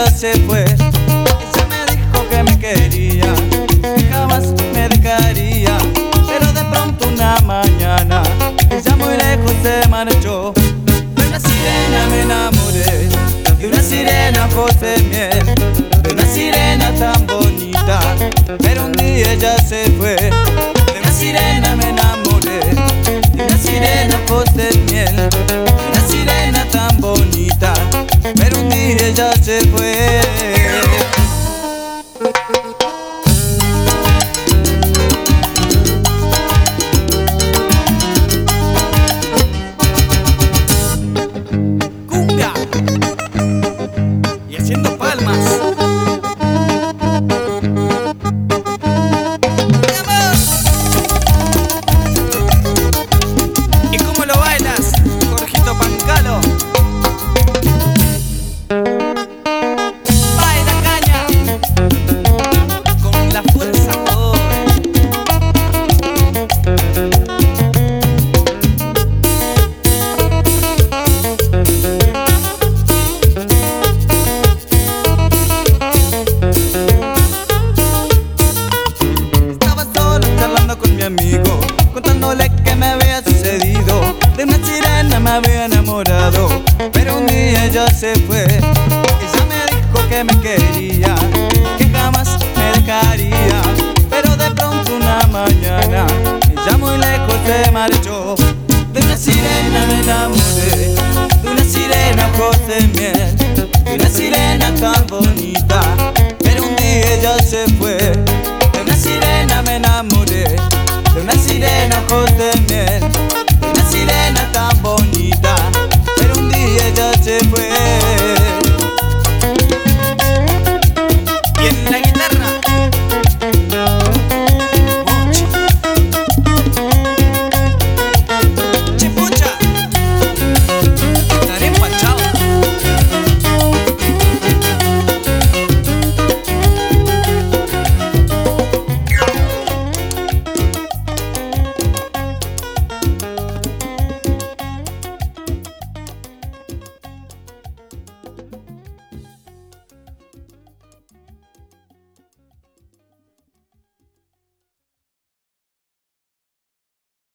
se fue. Ella me dijo que me quería, que jamás me dejaría, pero de pronto una mañana ella muy lejos se marchó. De una sirena me enamoré, de una sirena ojos de miel, de una sirena tan bonita, pero un día ella se fue. De una sirena me enamoré, de una sirena ojos de miel, de una sirena tan bonita, pero un día ella se fue. Cumbia y haciendo palmas. ¿Y cómo lo bailas, Jorgito Pancalo? Baila caña con la fuerza joven. Estaba solo charlando con mi amigo, contándole que me había sucedido. De una sirena me había enamorado, pero un día ella se fue. Ella me dijo que me quería, que jamás me dejaría, pero de pronto una mañana ella muy lejos se marchó. De una sirena me enamoré, de una sirena ojos de miel, de una sirena tan bonita, pero un día ella se fue. De una sirena me enamoré, de una sirena ojos de miel,